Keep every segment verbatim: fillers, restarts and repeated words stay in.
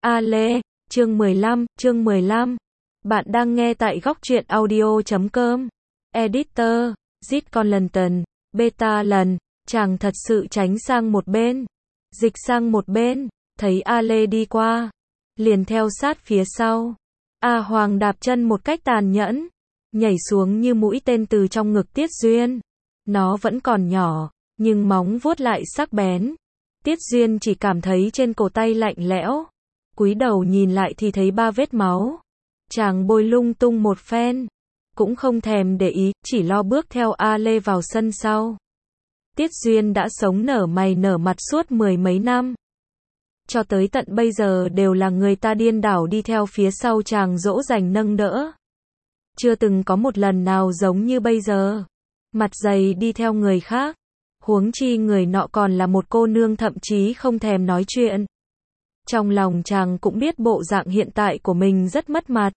A Lê, chương mười lăm, chương mười lăm. Bạn đang nghe tại góc truyện audio chấm com. Editor, Zit Conlanton, Beta lần, chàng thật sự tránh sang một bên. Dịch sang một bên, thấy A Lê đi qua. Liền theo sát phía sau. A Hoàng đạp chân một cách tàn nhẫn. Nhảy xuống như mũi tên từ trong ngực Tiết Duyên. Nó vẫn còn nhỏ, nhưng móng vuốt lại sắc bén. Tiết Duyên chỉ cảm thấy trên cổ tay lạnh lẽo. Cúi đầu nhìn lại thì thấy ba vết máu. Chàng bôi lung tung một phen. Cũng không thèm để ý, chỉ lo bước theo A Lê vào sân sau. Tiết Duyên đã sống nở mày nở mặt suốt mười mấy năm. Cho tới tận bây giờ đều là người ta điên đảo đi theo phía sau chàng dỗ dành nâng đỡ. Chưa từng có một lần nào giống như bây giờ. Mặt dày đi theo người khác. Huống chi người nọ còn là một cô nương thậm chí không thèm nói chuyện. Trong lòng chàng cũng biết bộ dạng hiện tại của mình rất mất mặt.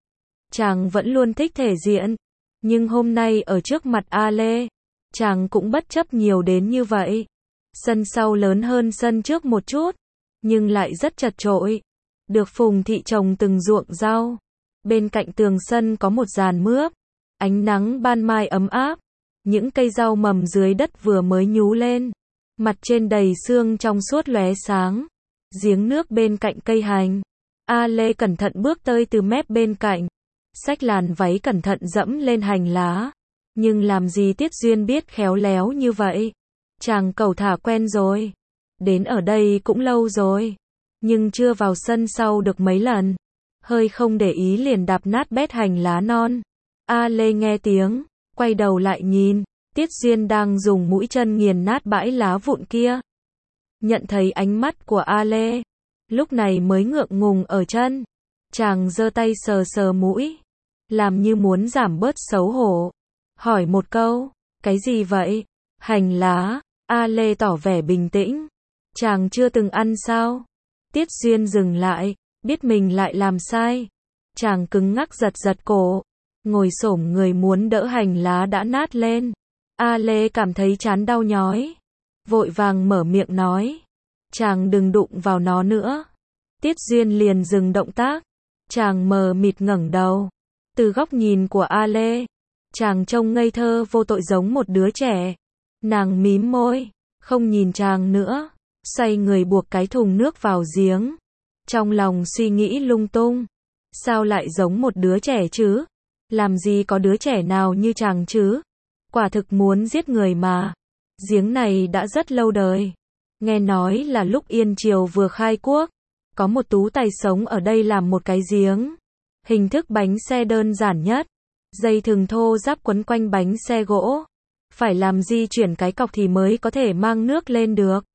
Chàng vẫn luôn thích thể diện. Nhưng hôm nay ở trước mặt A Lê, chàng cũng bất chấp nhiều đến như vậy. Sân sau lớn hơn sân trước một chút, nhưng lại rất chật chội. Được Phùng thị trồng từng ruộng rau. Bên cạnh tường sân có một giàn mướp. Ánh nắng ban mai ấm áp. Những cây rau mầm dưới đất vừa mới nhú lên. Mặt trên đầy sương trong suốt lóe sáng. Giếng nước bên cạnh cây hành. A Lê cẩn thận bước tới từ mép bên cạnh. Xách làn váy cẩn thận dẫm lên hành lá. Nhưng làm gì Tiết Duyên biết khéo léo như vậy. Chàng cẩu thả quen rồi. Đến ở đây cũng lâu rồi. Nhưng chưa vào sân sau được mấy lần. Hơi không để ý liền đạp nát bét hành lá non. A Lê nghe tiếng. Quay đầu lại nhìn. Tiết Duyên đang dùng mũi chân nghiền nát bãi lá vụn kia. Nhận thấy ánh mắt của A Lê. Lúc này mới ngượng ngùng ở chân. Chàng giơ tay sờ sờ mũi. Làm như muốn giảm bớt xấu hổ. Hỏi một câu. Cái gì vậy? Hành lá. A Lê tỏ vẻ bình tĩnh. Chàng chưa từng ăn sao? Tiết Duyên dừng lại. Biết mình lại làm sai. Chàng cứng ngắc giật giật cổ. Ngồi xổm người muốn đỡ hành lá đã nát lên. A Lê cảm thấy chán đau nhói. Vội vàng mở miệng nói. Chàng đừng đụng vào nó nữa. Tiết Duyên liền dừng động tác. Chàng mờ mịt ngẩng đầu. Từ góc nhìn của A Lê, chàng trông ngây thơ vô tội giống một đứa trẻ. Nàng mím môi, không nhìn chàng nữa. Xoay người buộc cái thùng nước vào giếng. Trong lòng suy nghĩ lung tung. Sao lại giống một đứa trẻ chứ? Làm gì có đứa trẻ nào như chàng chứ? Quả thực muốn giết người mà. Giếng này đã rất lâu đời. Nghe nói là lúc Yên Triều vừa khai quốc, có một tú tài sống ở đây làm một cái giếng. Hình thức bánh xe đơn giản nhất. Dây thừng thô ráp quấn quanh bánh xe gỗ. Phải làm di chuyển cái cọc thì mới có thể mang nước lên được.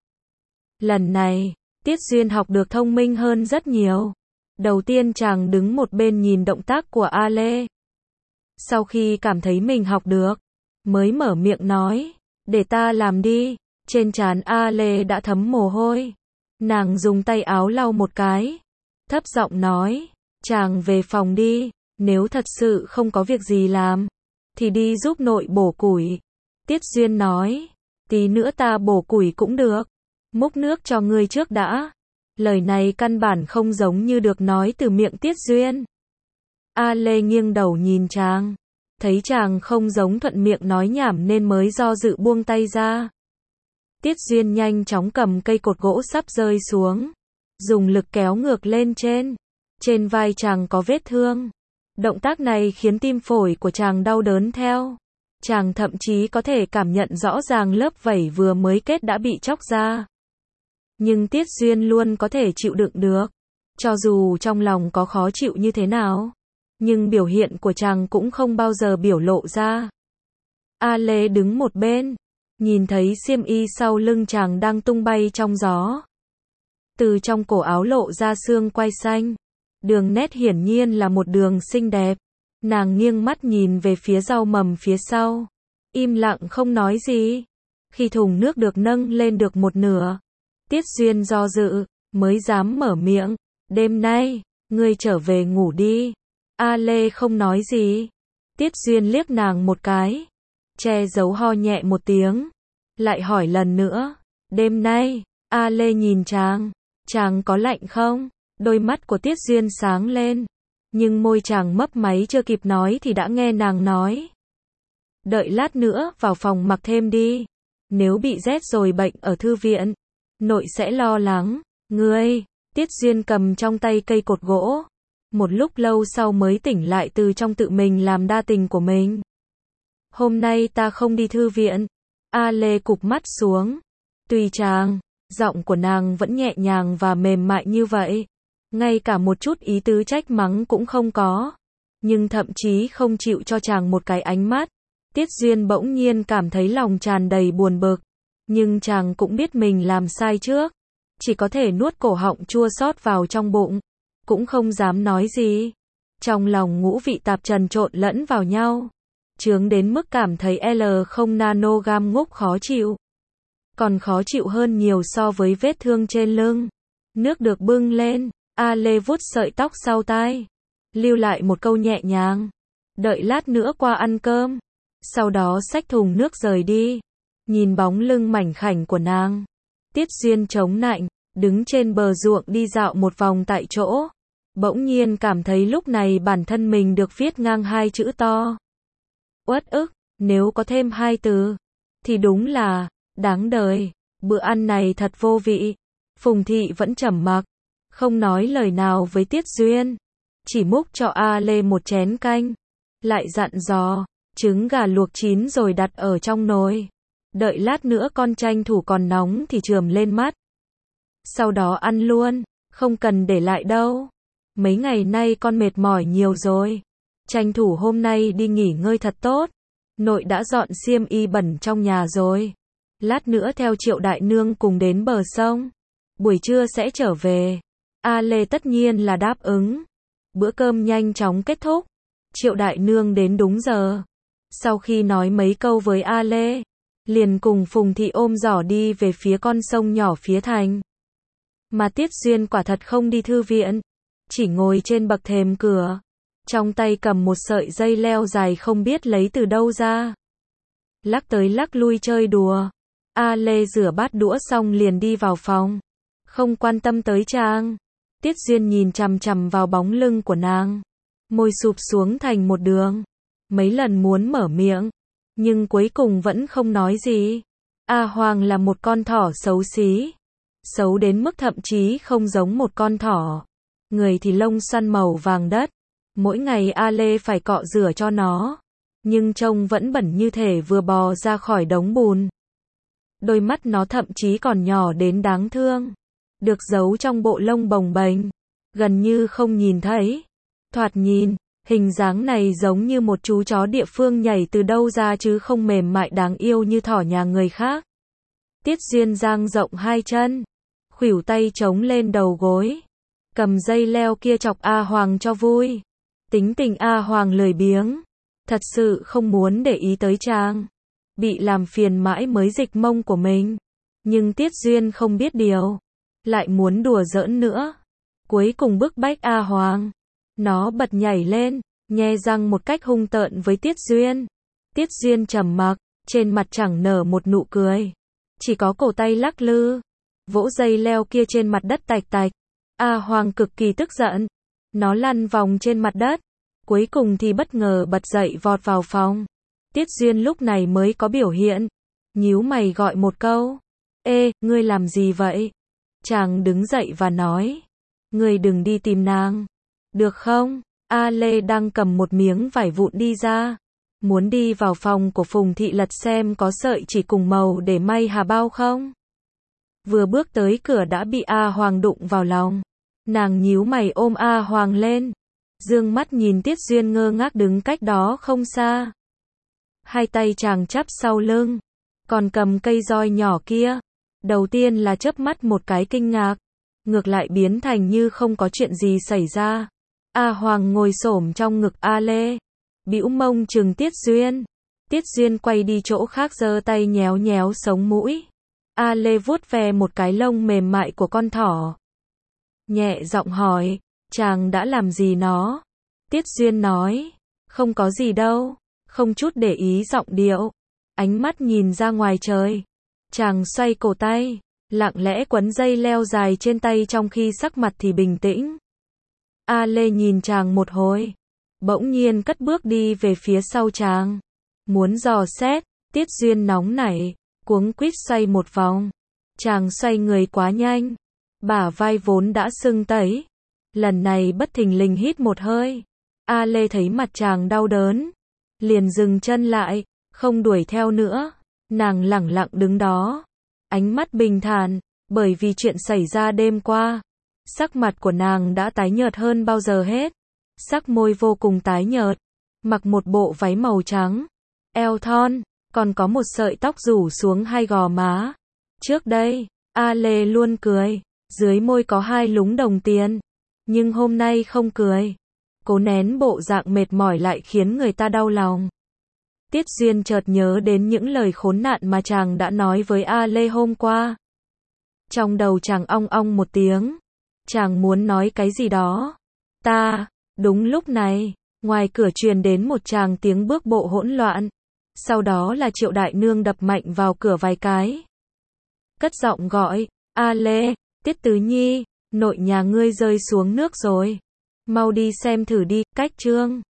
Lần này, Tiết Duyên học được thông minh hơn rất nhiều. Đầu tiên chàng đứng một bên nhìn động tác của A Lê. Sau khi cảm thấy mình học được, mới mở miệng nói, để ta làm đi. Trên trán A Lê đã thấm mồ hôi. Nàng dùng tay áo lau một cái. Thấp giọng nói, chàng về phòng đi. Nếu thật sự không có việc gì làm, thì đi giúp nội bổ củi. Tiết Duyên nói, tí nữa ta bổ củi cũng được. Múc nước cho ngươi trước đã. Lời này căn bản không giống như được nói từ miệng Tiết Duyên. A Lê nghiêng đầu nhìn chàng. Thấy chàng không giống thuận miệng nói nhảm nên mới do dự buông tay ra. Tiết Duyên nhanh chóng cầm cây cột gỗ sắp rơi xuống. Dùng lực kéo ngược lên trên. Trên vai chàng có vết thương. Động tác này khiến tim phổi của chàng đau đớn theo. Chàng thậm chí có thể cảm nhận rõ ràng lớp vảy vừa mới kết đã bị chóc ra. Nhưng Tiết Duyên luôn có thể chịu đựng được. Cho dù trong lòng có khó chịu như thế nào. Nhưng biểu hiện của chàng cũng không bao giờ biểu lộ ra. A Lê đứng một bên. Nhìn thấy xiêm y sau lưng chàng đang tung bay trong gió. Từ trong cổ áo lộ ra xương quai xanh. Đường nét hiển nhiên là một đường xinh đẹp. Nàng nghiêng mắt nhìn về phía rau mầm phía sau. Im lặng không nói gì. Khi thùng nước được nâng lên được một nửa. Tiết Duyên do dự, mới dám mở miệng. Đêm nay, ngươi trở về ngủ đi. A Lê không nói gì. Tiết Duyên liếc nàng một cái. Che giấu ho nhẹ một tiếng. Lại hỏi lần nữa. Đêm nay, A Lê nhìn chàng. Chàng có lạnh không? Đôi mắt của Tiết Duyên sáng lên, nhưng môi chàng mấp máy chưa kịp nói thì đã nghe nàng nói. Đợi lát nữa vào phòng mặc thêm đi. Nếu bị rét rồi bệnh ở thư viện, nội sẽ lo lắng. Ngươi, Tiết Duyên cầm trong tay cây cột gỗ. Một lúc lâu sau mới tỉnh lại từ trong tự mình làm đa tình của mình. Hôm nay ta không đi thư viện. A Lê cụp mắt xuống. Tùy chàng, giọng của nàng vẫn nhẹ nhàng và mềm mại như vậy. Ngay cả một chút ý tứ trách mắng cũng không có. Nhưng thậm chí không chịu cho chàng một cái ánh mắt. Tiết Duyên bỗng nhiên cảm thấy lòng tràn đầy buồn bực. Nhưng chàng cũng biết mình làm sai trước. Chỉ có thể nuốt cổ họng chua xót vào trong bụng. Cũng không dám nói gì. Trong lòng ngũ vị tạp trần trộn lẫn vào nhau. Chướng đến mức cảm thấy L không nanogam ngốc khó chịu. Còn khó chịu hơn nhiều so với vết thương trên lưng. Nước được bưng lên. A Lê vuốt sợi tóc sau tai. Lưu lại một câu nhẹ nhàng. Đợi lát nữa qua ăn cơm. Sau đó xách thùng nước rời đi. Nhìn bóng lưng mảnh khảnh của nàng. Tiết Duyên chống nạnh. Đứng trên bờ ruộng đi dạo một vòng tại chỗ. Bỗng nhiên cảm thấy lúc này bản thân mình được viết ngang hai chữ to. Uất ức, nếu có thêm hai từ. Thì đúng là, đáng đời. Bữa ăn này thật vô vị. Phùng Thị vẫn trầm mặc. Không nói lời nào với Tiết Duyên. Chỉ múc cho A Lê một chén canh. Lại dặn dò, trứng gà luộc chín rồi đặt ở trong nồi. Đợi lát nữa con tranh thủ còn nóng thì chườm lên mắt. Sau đó ăn luôn, không cần để lại đâu. Mấy ngày nay con mệt mỏi nhiều rồi. Tranh thủ hôm nay đi nghỉ ngơi thật tốt. Nội đã dọn xiêm y bẩn trong nhà rồi. Lát nữa theo Triệu Đại Nương cùng đến bờ sông. Buổi trưa sẽ trở về. A Lê tất nhiên là đáp ứng. Bữa cơm nhanh chóng kết thúc. Triệu Đại Nương đến đúng giờ. Sau khi nói mấy câu với A Lê, liền cùng Phùng Thị ôm giỏ đi về phía con sông nhỏ phía thành. Mà Tiết Duyên quả thật không đi thư viện. Chỉ ngồi trên bậc thềm cửa. Trong tay cầm một sợi dây leo dài không biết lấy từ đâu ra. Lắc tới lắc lui chơi đùa. A Lê rửa bát đũa xong liền đi vào phòng. Không quan tâm tới chàng. Tiết Duyên nhìn chằm chằm vào bóng lưng của nàng. Môi sụp xuống thành một đường. Mấy lần muốn mở miệng. Nhưng cuối cùng vẫn không nói gì. A Hoàng là một con thỏ xấu xí. Xấu đến mức thậm chí không giống một con thỏ. Người thì lông xoăn màu vàng đất. Mỗi ngày A Lê phải cọ rửa cho nó. Nhưng trông vẫn bẩn như thể vừa bò ra khỏi đống bùn. Đôi mắt nó thậm chí còn nhỏ đến đáng thương. Được giấu trong bộ lông bồng bềnh. Gần như không nhìn thấy. Thoạt nhìn, hình dáng này giống như một chú chó địa phương nhảy từ đâu ra chứ không mềm mại đáng yêu như thỏ nhà người khác. Tiết Duyên dang rộng hai chân. Khuỷu tay chống lên đầu gối. Cầm dây leo kia chọc A Hoàng cho vui. Tính tình A Hoàng lười biếng. Thật sự không muốn để ý tới chàng. Bị làm phiền mãi mới dịch mông của mình. Nhưng Tiết Duyên không biết điều. Lại muốn đùa giỡn nữa. Cuối cùng bức bách A Hoàng. Nó bật nhảy lên. Nhe răng một cách hung tợn với Tiết Duyên. Tiết Duyên trầm mặc. Trên mặt chẳng nở một nụ cười. Chỉ có cổ tay lắc lư. Vỗ dây leo kia trên mặt đất tạch tạch. A Hoàng cực kỳ tức giận. Nó lăn vòng trên mặt đất. Cuối cùng thì bất ngờ bật dậy vọt vào phòng. Tiết Duyên lúc này mới có biểu hiện. Nhíu mày gọi một câu. Ê, ngươi làm gì vậy? Chàng đứng dậy và nói. Ngươi đừng đi tìm nàng. Được không? A Lê đang cầm một miếng vải vụn đi ra. Muốn đi vào phòng của Phùng Thị lật xem có sợi chỉ cùng màu để may hà bao không? Vừa bước tới cửa đã bị A Hoàng đụng vào lòng. Nàng nhíu mày ôm A Hoàng lên. Dương mắt nhìn Tiết Duyên ngơ ngác đứng cách đó không xa. Hai tay chàng chắp sau lưng. Còn cầm cây roi nhỏ kia. Đầu tiên là chớp mắt một cái kinh ngạc. Ngược lại biến thành như không có chuyện gì xảy ra. A Hoàng ngồi xổm trong ngực A Lê. Bĩu mông trừng Tiết Duyên. Tiết Duyên quay đi chỗ khác giơ tay nhéo nhéo sống mũi. A Lê vuốt ve một cái lông mềm mại của con thỏ. Nhẹ giọng hỏi, chàng đã làm gì nó? Tiết Duyên nói, không có gì đâu, không chút để ý giọng điệu. Ánh mắt nhìn ra ngoài trời. Chàng xoay cổ tay, lặng lẽ quấn dây leo dài trên tay trong khi sắc mặt thì bình tĩnh. A Lê nhìn chàng một hồi, bỗng nhiên cất bước đi về phía sau chàng, muốn dò xét. Tiết Duyên nóng nảy, cuống quýt xoay một vòng. Chàng xoay người quá nhanh, bả vai vốn đã sưng tấy, lần này bất thình lình hít một hơi. A Lê thấy mặt chàng đau đớn, liền dừng chân lại, không đuổi theo nữa. Nàng lẳng lặng đứng đó, ánh mắt bình thản, bởi vì chuyện xảy ra đêm qua. Sắc mặt của nàng đã tái nhợt hơn bao giờ hết, sắc môi vô cùng tái nhợt, mặc một bộ váy màu trắng, eo thon, còn có một sợi tóc rủ xuống hai gò má. Trước đây, A Lê luôn cười, dưới môi có hai lúm đồng tiền, nhưng hôm nay không cười, cố nén bộ dạng mệt mỏi lại khiến người ta đau lòng. Tiết Duyên chợt nhớ đến những lời khốn nạn mà chàng đã nói với A Lê hôm qua. Trong đầu chàng ong ong một tiếng, chàng muốn nói cái gì đó. Ta, đúng lúc này, ngoài cửa truyền đến một tràng tiếng bước bộ hỗn loạn. Sau đó là Triệu đại nương đập mạnh vào cửa vài cái. Cất giọng gọi, A Lê, Tiết Tứ Nhi, nội nhà ngươi rơi xuống nước rồi. Mau đi xem thử đi, cách chương.